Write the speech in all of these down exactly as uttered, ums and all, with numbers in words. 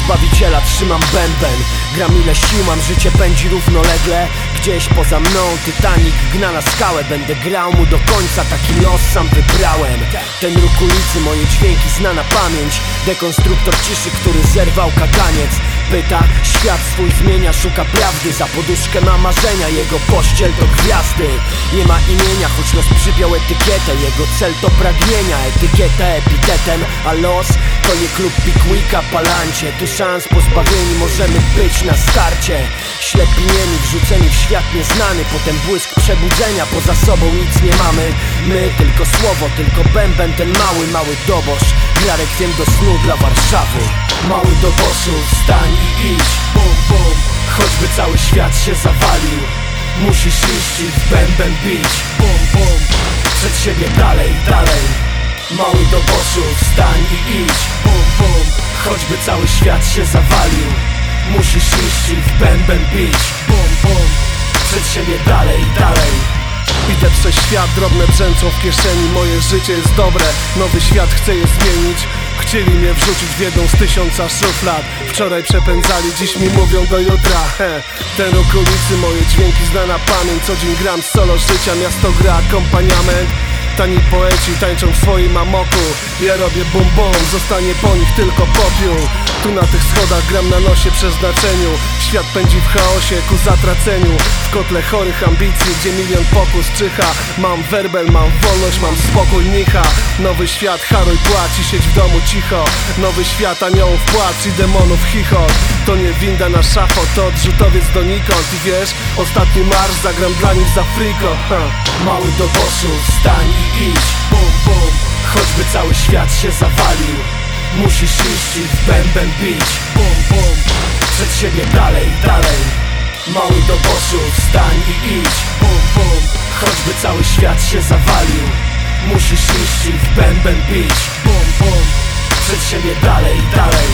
Zbawiciela trzymam bęben. Gram ile sił mam, życie pędzi równolegle. Gdzieś poza mną Titanic gna na skałę. Będę grał mu do końca, taki los sam wybrałem. Ten róg ulicy, moje dźwięki zna na pamięć. Dekonstruktor ciszy, który zerwał kaganiec. Pyta, świat swój zmienia, szuka prawdy. Za poduszkę ma marzenia, jego pościel to gwiazdy. Nie ma imienia, choć los przypiął etykietę. Jego cel to pragnienia, etykietę epitetem. A los to nie klub Pickwicka, Palancie. Tu szans pozbawieni możemy być na starcie. Ślepi niemi, wrzuceni w świat nieznany. Potem błysk przebudzenia, poza sobą nic nie mamy. My tylko słowo, tylko bęben, ten mały, mały dobosz. Gra rekwiem do snu dla Warszawy. Mały doboszu, wstań i idź, bum bum. Choćby cały świat się zawalił, musisz iść i w bęben bić, bum bum. Przed siebie dalej, dalej. Mały doboszu, wstań i idź, bum bum. Choćby cały świat się zawalił, musisz iść i w bęben bić, bum bum. Przed siebie dalej, dalej. Idę przez świat, drobne brzęczą w kieszeni. Moje życie jest dobre, nowy świat chcę je zmienić. Chcieli mnie wrzucić w jedną z tysiąca szuflad. Wczoraj przepędzali, dziś mi mówią do jutra. He. Ten róg ulicy, moje dźwięki zna na pamięć. Co dzień gram solo życia, miasto gra akompaniament. Tani poeci tańczą w swoim amoku. Ja robię bum bum, zostanie po nich tylko popiół. Tu na tych schodach gram na nosie przeznaczeniu. Świat pędzi w chaosie ku zatraceniu. W kotle chorych ambicji, gdzie milion pokus czyha. Mam werbel, mam wolność, mam spokój nicha. Nowy świat, haruj płacz i siedź w domu cicho. Nowy świat, aniołów płacz i demonów chichot. To nie winda na szafo, to odrzutowiec donikąd. I wiesz, ostatni marsz zagram dla nich za friko. ha. Mały doboszu, wstań i idź, bum bum. Choćby cały świat się zawalił, musisz iść i w bęben bić, bum bum. Przed siebie dalej, dalej. Mały doboszu, wstań i idź, bum bum. Choćby cały świat się zawalił, musisz iść i w bęben bić, bum bum. Przed siebie dalej, dalej.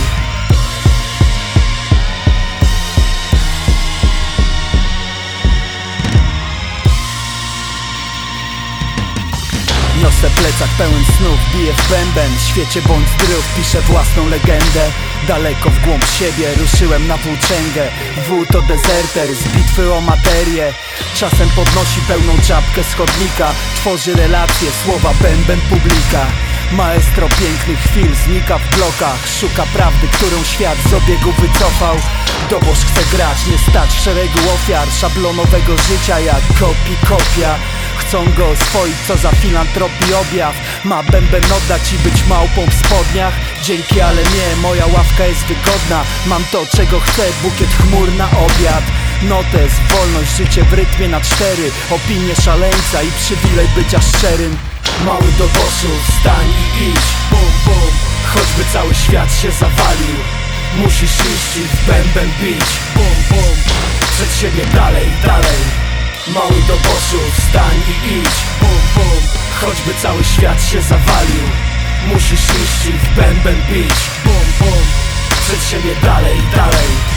Niosę plecak pełen snów, biję w bęben. W świecie bądź zdrów, piszę własną legendę. Daleko w głąb siebie ruszyłem na włóczęgę. W to dezerter z bitwy o materię. Czasem podnosi pełną czapkę z chodnika. Tworzy relacje, słowa bęben publika. Maestro pięknych chwil znika w blokach. Szuka prawdy, którą świat z obiegu wycofał. Dobosz chce grać, nie stać w szeregu ofiar szablonowego życia jak kopi kopia. Chcą go oswoić, co za filantropii objaw. Ma bęben oddać i być małpą w spodniach. Dzięki, ale nie, moja ławka jest wygodna. Mam to, czego chcę, bukiet chmur na obiad. Notes, wolność, życie w rytmie na cztery. Opinie szaleńca i przywilej bycia szczerym. Mały doboszu, wstań i idź, bum bum. Choćby cały świat się zawalił, musisz iść i w bęben bić, bum bum. Przed siebie dalej, dalej. Mały doboszu, wstań i idź, bum bum. Choćby cały świat się zawalił, musisz iść i w bęben bić, bum bum. Przed siebie dalej, dalej.